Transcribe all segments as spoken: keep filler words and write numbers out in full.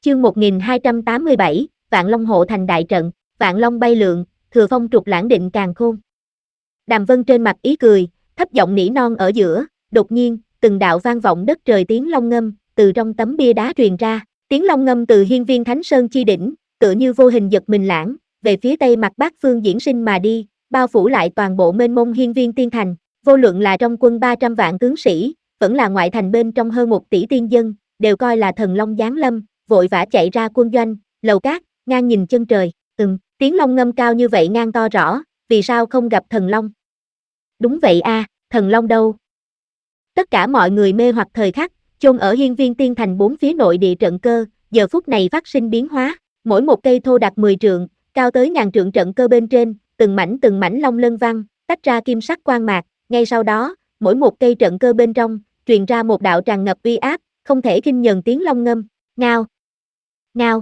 Chương một nghìn hai trăm tám mươi bảy, Vạn Long hộ thành đại trận, Vạn Long bay lượn, thừa phong trục lãng định càn khôn. Đàm Vân trên mặt ý cười, thấp giọng nỉ non ở giữa, đột nhiên, từng đạo vang vọng đất trời tiếng long ngâm, từ trong tấm bia đá truyền ra, tiếng long ngâm từ hiên viên Thánh Sơn chi đỉnh, tựa như vô hình giật mình lãng, về phía tây mặt Bắc phương diễn sinh mà đi, bao phủ lại toàn bộ mênh mông hiên viên tiên thành, vô luận là trong quân ba trăm vạn tướng sĩ, vẫn là ngoại thành bên trong hơn một tỷ tiên dân, đều coi là thần long giáng lâm, vội vã chạy ra quân doanh, lầu cát, ngang nhìn chân trời, ừm, tiếng long ngâm cao như vậy ngang to rõ, vì sao không gặp thần long? Đúng vậy a, à, thần long đâu? Tất cả mọi người mê hoặc thời khắc, chôn ở hiên viên tiên thành bốn phía nội địa trận cơ, giờ phút này phát sinh biến hóa, mỗi một cây thô đạt mười trượng, cao tới ngàn trượng trận cơ bên trên, từng mảnh từng mảnh long lân văng, tách ra kim sắc quang mạc, ngay sau đó, mỗi một cây trận cơ bên trong, truyền ra một đạo tràn ngập uy áp, không thể khinh nhờn tiếng long ngâm, ngao, ngao.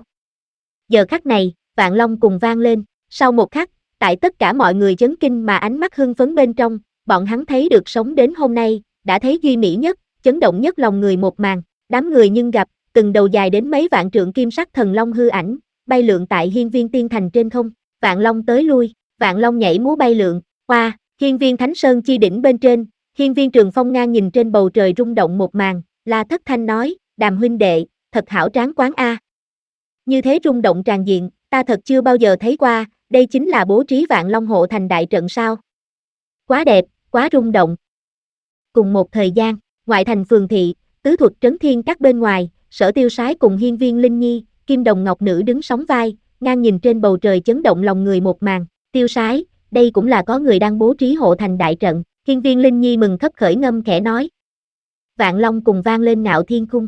Giờ khắc này, vạn long cùng vang lên, sau một khắc, tại tất cả mọi người chấn kinh mà ánh mắt hưng phấn bên trong, bọn hắn thấy được sống đến hôm nay, đã thấy duy mỹ nhất, chấn động nhất lòng người một màn, đám người nhưng gặp, từng đầu dài đến mấy vạn trượng kim sắc thần long hư ảnh, bay lượn tại hiên viên tiên thành trên không, vạn long tới lui, vạn long nhảy múa bay lượn, qua, hiên viên Thánh Sơn chi đỉnh bên trên, hiên viên Trường Phong ngang nhìn trên bầu trời rung động một màn, La Thất Thanh nói, Đàm huynh đệ, thật hảo tráng quán a. Như thế rung động tràn diện, ta thật chưa bao giờ thấy qua, đây chính là bố trí Vạn Long hộ thành đại trận sao. Quá đẹp, quá rung động. Cùng một thời gian, ngoại thành phường thị, tứ thuật trấn thiên các bên ngoài, Sở Tiêu Sái cùng hiên viên Linh Nhi, Kim Đồng Ngọc Nữ đứng sóng vai, ngang nhìn trên bầu trời chấn động lòng người một màn, Tiêu Sái, đây cũng là có người đang bố trí hộ thành đại trận, hiên viên Linh Nhi mừng khấp khởi ngâm khẽ nói. Vạn Long cùng vang lên ngạo thiên khung.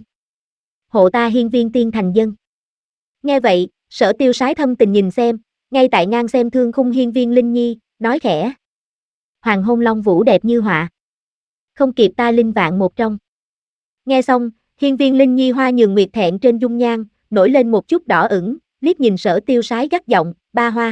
Hộ ta hiên viên tiên thành dân. Nghe vậy, Sở Tiêu Sái thâm tình nhìn xem, ngay tại ngang xem thương khung hiên viên Linh Nhi, nói khẽ. Hoàng hôn long vũ đẹp như họa. Không kịp ta linh vạn một trong. Nghe xong, hiên viên Linh Nhi hoa nhường nguyệt thẹn trên dung nhan, nổi lên một chút đỏ ửng, liếc nhìn Sở Tiêu Sái gắt giọng, ba hoa.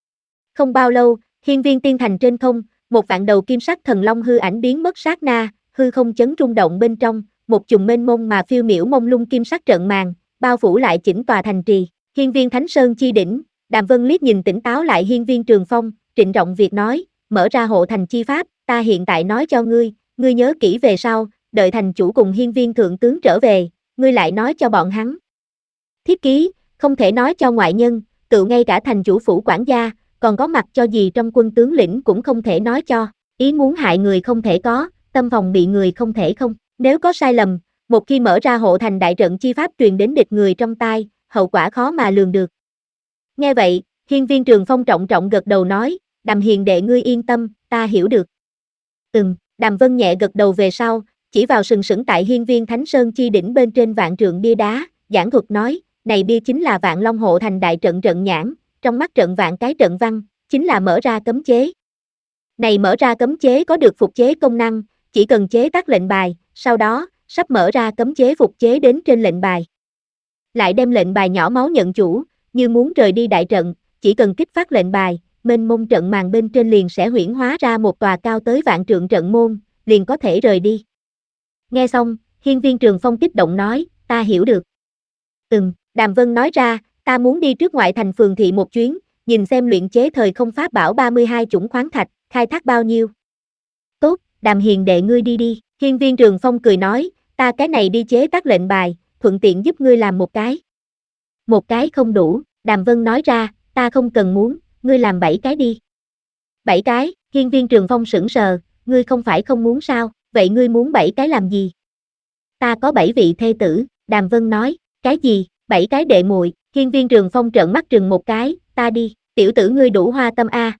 Không bao lâu, hiên viên tiên thành trên không, một vạn đầu kim sắc thần long hư ảnh biến mất sát na, hư không chấn rung động bên trong, một chùm mênh mông mà phiêu miểu mông lung kim sắc trận màn, bao phủ lại chỉnh tòa thành trì, hiên viên Thánh Sơn chi đỉnh, Đàm Vân liếc nhìn tỉnh táo lại hiên viên Trường Phong, trịnh trọng việc nói, mở ra hộ thành chi pháp, ta hiện tại nói cho ngươi, ngươi nhớ kỹ về sau, đợi thành chủ cùng hiên viên thượng tướng trở về, ngươi lại nói cho bọn hắn. Thiết ký, không thể nói cho ngoại nhân, tự ngay cả thành chủ phủ quản gia, còn có mặt cho gì trong quân tướng lĩnh cũng không thể nói cho, ý muốn hại người không thể có, tâm phòng bị người không thể không, nếu có sai lầm, một khi mở ra hộ thành đại trận chi pháp truyền đến địch người trong tai, hậu quả khó mà lường được. Nghe vậy, hiên viên Trường Phong trọng trọng gật đầu nói, Đàm hiền đệ ngươi yên tâm, ta hiểu được. Ừm, Đàm Vân nhẹ gật đầu về sau, chỉ vào sừng sững tại hiên viên Thánh Sơn chi đỉnh bên trên vạn trượng bia đá, giảng thuật nói, này bia chính là Vạn Long hộ thành đại trận trận nhãn, trong mắt trận vạn cái trận văn, chính là mở ra cấm chế. Này mở ra cấm chế có được phục chế công năng, chỉ cần chế tác lệnh bài, sau đó, sắp mở ra cấm chế phục chế đến trên lệnh bài. Lại đem lệnh bài nhỏ máu nhận chủ, như muốn rời đi đại trận, chỉ cần kích phát lệnh bài, mênh mông trận màn bên trên liền sẽ huyễn hóa ra một tòa cao tới vạn trượng trận môn, liền có thể rời đi. Nghe xong, hiên viên Trường Phong kích động nói, ta hiểu được. Ừm, Đàm Vân nói ra, ta muốn đi trước ngoại thành phường thị một chuyến, nhìn xem luyện chế thời không pháp bảo ba mươi hai chủng khoáng thạch, khai thác bao nhiêu. Tốt, Đàm hiền đệ ngươi đi đi, hiên viên Trường Phong cười nói, ta cái này đi chế tác lệnh bài, thuận tiện giúp ngươi làm một cái. Một cái không đủ, Đàm Vân nói ra, ta không cần muốn, ngươi làm bảy cái đi. Bảy cái, hiên viên Trường Phong sững sờ, ngươi không phải không muốn sao, vậy ngươi muốn bảy cái làm gì? Ta có bảy vị thê tử, Đàm Vân nói, cái gì, bảy cái đệ muội, hiên viên Trường Phong trợn mắt trừng một cái, ta đi, tiểu tử ngươi đủ hoa tâm a.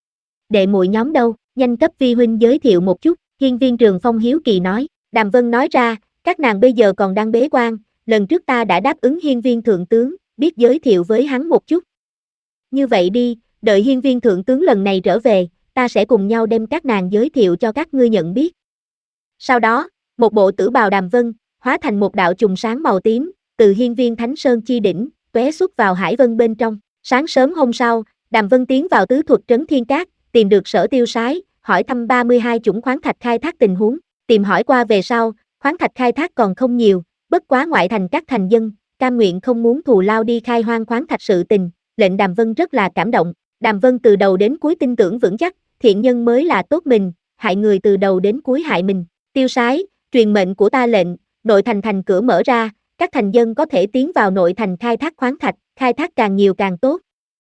Đệ muội nhóm đâu, nhanh cấp vi huynh giới thiệu một chút, hiên viên Trường Phong hiếu kỳ nói, Đàm Vân nói ra, các nàng bây giờ còn đang bế quan, lần trước ta đã đáp ứng hiên viên thượng tướng, biết giới thiệu với hắn một chút. Như vậy đi, đợi hiên viên thượng tướng lần này trở về, ta sẽ cùng nhau đem các nàng giới thiệu cho các ngươi nhận biết. Sau đó, một bộ tử bào Đàm Vân, hóa thành một đạo chùm sáng màu tím, từ hiên viên Thánh Sơn chi đỉnh, tóe xuất vào hải vân bên trong. Sáng sớm hôm sau, Đàm Vân tiến vào tứ thuật trấn thiên cát, tìm được Sở Tiêu Sái, hỏi thăm ba mươi hai chủng khoáng thạch khai thác tình huống, tìm hỏi qua về sau, khoáng thạch khai thác còn không nhiều, bất quá ngoại thành các thành dân, cam nguyện không muốn thù lao đi khai hoang khoáng thạch sự tình, lệnh Đàm Vân rất là cảm động. Đàm Vân từ đầu đến cuối tin tưởng vững chắc, thiện nhân mới là tốt mình, hại người từ đầu đến cuối hại mình. Tiêu Sái, truyền mệnh của ta lệnh, nội thành thành cửa mở ra, các thành dân có thể tiến vào nội thành khai thác khoáng thạch, khai thác càng nhiều càng tốt.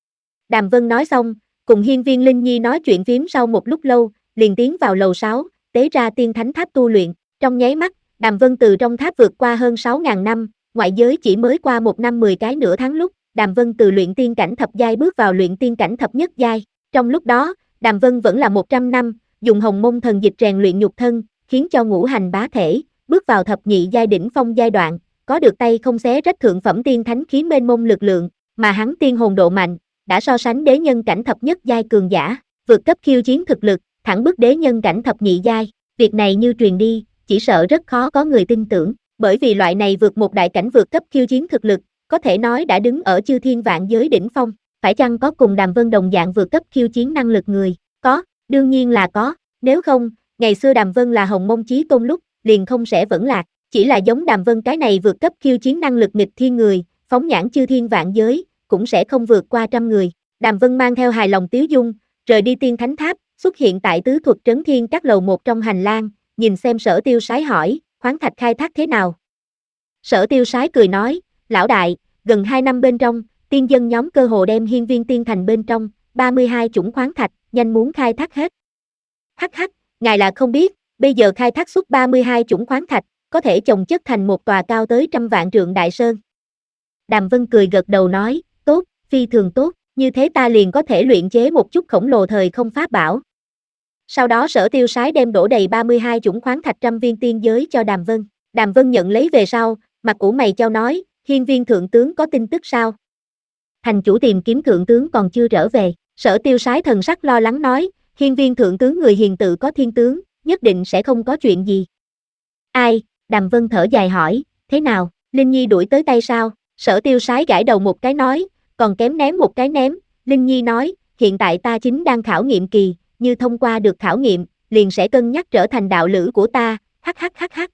Đàm Vân nói xong, cùng hiên viên Linh Nhi nói chuyện phím sau một lúc lâu, liền tiến vào lầu sáu, tế ra tiên thánh tháp tu luyện. Trong nháy mắt, Đàm Vân từ trong tháp vượt qua hơn sáu ngàn năm, ngoại giới chỉ mới qua một năm mười cái nửa tháng lúc, Đàm Vân từ luyện tiên cảnh thập giai bước vào luyện tiên cảnh thập nhất giai. Trong lúc đó, Đàm Vân vẫn là một trăm năm, dùng hồng môn thần dịch rèn luyện nhục thân, khiến cho ngũ hành bá thể, bước vào thập nhị giai đỉnh phong giai đoạn, có được tay không xé rách thượng phẩm tiên thánh khí mênh mông lực lượng, mà hắn tiên hồn độ mạnh, đã so sánh đế nhân cảnh thập nhất giai cường giả, vượt cấp khiêu chiến thực lực, thẳng bước đế nhân cảnh thập nhị giai. Việc này như truyền đi, chỉ sợ rất khó có người tin tưởng, bởi vì loại này vượt một đại cảnh vượt cấp khiêu chiến thực lực, có thể nói đã đứng ở chư thiên vạn giới đỉnh phong. Phải chăng có cùng Đàm Vân đồng dạng vượt cấp khiêu chiến năng lực người? Có, đương nhiên là có, nếu không, ngày xưa Đàm Vân là hồng môn chí tôn lúc, liền không sẽ vẫn lạc, chỉ là giống Đàm Vân cái này vượt cấp khiêu chiến năng lực nghịch thiên người, phóng nhãn chư thiên vạn giới, cũng sẽ không vượt qua trăm người. Đàm Vân mang theo hài lòng tiếu dung, rời đi tiên thánh tháp, xuất hiện tại tứ thuật trấn thiên các lầu một trong hành lang, nhìn xem Sở Tiêu Sái hỏi, khoáng thạch khai thác thế nào? Sở Tiêu Sái cười nói, lão đại, gần hai năm bên trong, tiên dân nhóm cơ hồ đem hiên viên tiên thành bên trong, ba mươi hai chủng khoáng thạch, nhanh muốn khai thác hết. Hắc hắc, ngài là không biết, bây giờ khai thác suốt ba mươi hai chủng khoáng thạch, có thể chồng chất thành một tòa cao tới trăm vạn trượng đại sơn. Đàm Vân cười gật đầu nói, tốt, phi thường tốt, như thế ta liền có thể luyện chế một chút khổng lồ thời không pháp bảo. Sau đó Sở Tiêu Sái đem đổ đầy ba mươi hai chủng khoáng thạch trăm viên tiên giới cho Đàm Vân. Đàm Vân nhận lấy về sau, mặt ủ mày chau nói, hiên viên thượng tướng có tin tức sao? Thành chủ tìm kiếm thượng tướng còn chưa trở về. Sở Tiêu Sái thần sắc lo lắng nói, hiên viên thượng tướng người hiền tự có thiên tướng, nhất định sẽ không có chuyện gì. Ai? Đàm Vân thở dài hỏi, thế nào, Linh Nhi đuổi tới tay sao? Sở Tiêu Sái gãi đầu một cái nói, còn kém ném một cái ném. Linh Nhi nói, hiện tại ta chính đang khảo nghiệm kỳ, như thông qua được khảo nghiệm, liền sẽ cân nhắc trở thành đạo lữ của ta, hắc hắc hắc hắc.